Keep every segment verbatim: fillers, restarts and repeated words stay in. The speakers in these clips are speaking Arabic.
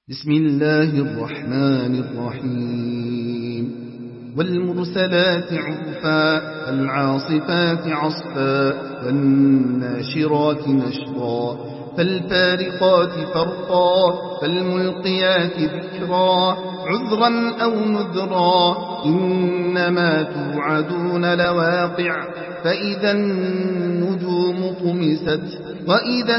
بسم الله الرحمن الرحيم والمرسلات عرفا فالعاصفات عصفا والناشرات نشرا فالفارقات فرقا فالملقيات ذكرا عذرا أو نذرا إنما توعدون لواقع فإذا النجوم طمست وإذا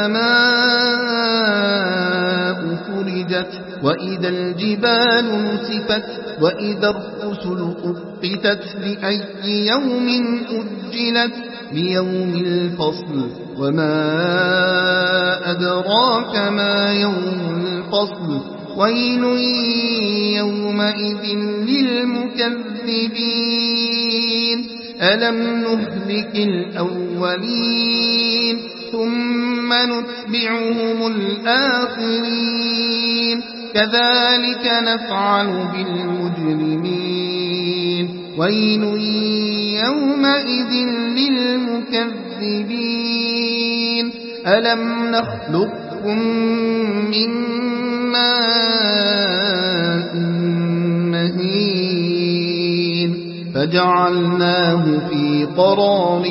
السماء فرجت وإذا الجبال نسفت وإذا الرسل أقتت لأي يوم أجلت ليوم الفصل وما أدراك ما يوم الفصل ويل يومئذ للمكذبين ألم نهلك الأولين ثم نتبعهم الآخرين كذلك نفعل بالمجرمين ويل يومئذ للمكذبين ألم نخلقكم من ماء مهين فجعلناه في قرار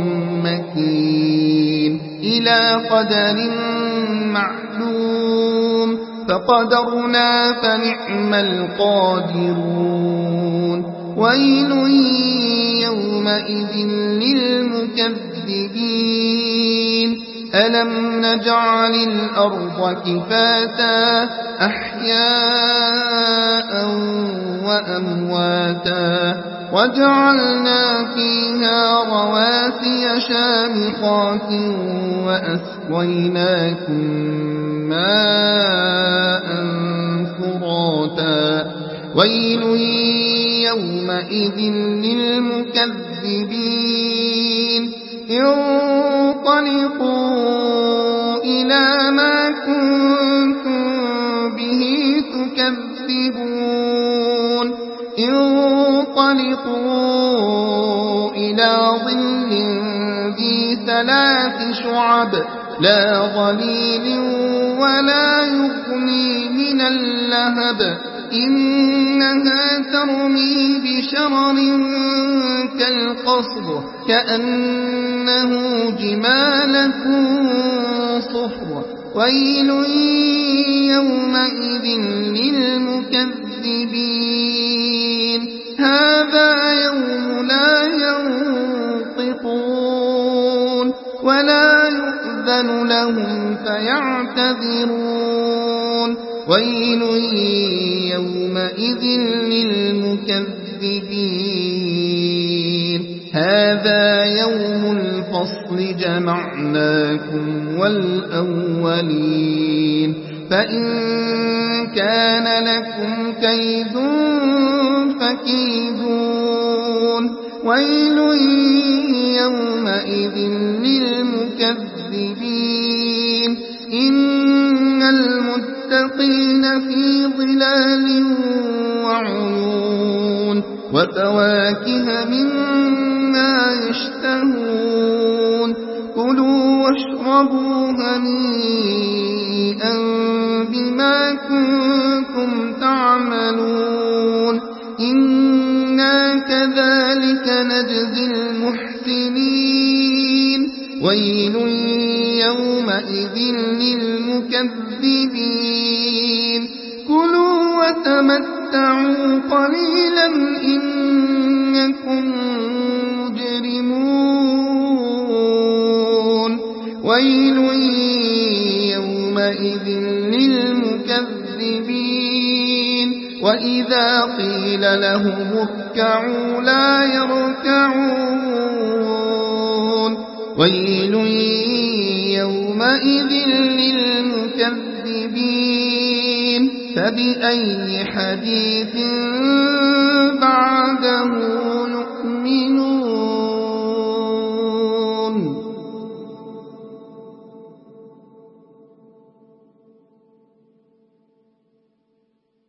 مكين إلى قدر معلوم فقدرنا فنعم القادرون ويل يومئذ للمكذبين ألم نجعل الأرض كفاتا أحياء وأمواتا وجعلنا فيها رواسي شامخات وأسقيناكم ماء فراتا ويل يومئذ للمكذبين انطلقوا إلى ما كنتم به تكذبون انطلقوا إلى ظل ذي ثلاث شعب لا ظليل ولا يغني من اللهب إنها ترمي بشرر كالقصر كأنه جمالة صفر ويل يومئذ للمكذبين هذا يوم لا ينطقون ولا يؤذن لهم فيعتذرون ويل يومئذ للمكذبين هذا يوم الفصل جمعناكم والأولين فإن كان لكم كيد فكيدون ويل يومئذ للمكذبين إن المتقين في ظلال وعيون وفواكه مما يشتهون كلوا واشربوا هنيئا بما كنتم تعملون إنا كذلك نجزي المحسنين ويل يومئذ للمكذبين كلوا وتمتعوا قليلا إنكم مجرمون ويل يومئذ للمكذبين وإذا قيل لهم اركعوا لا يركعون ويل يومئذ للمكذبين فبأي حديث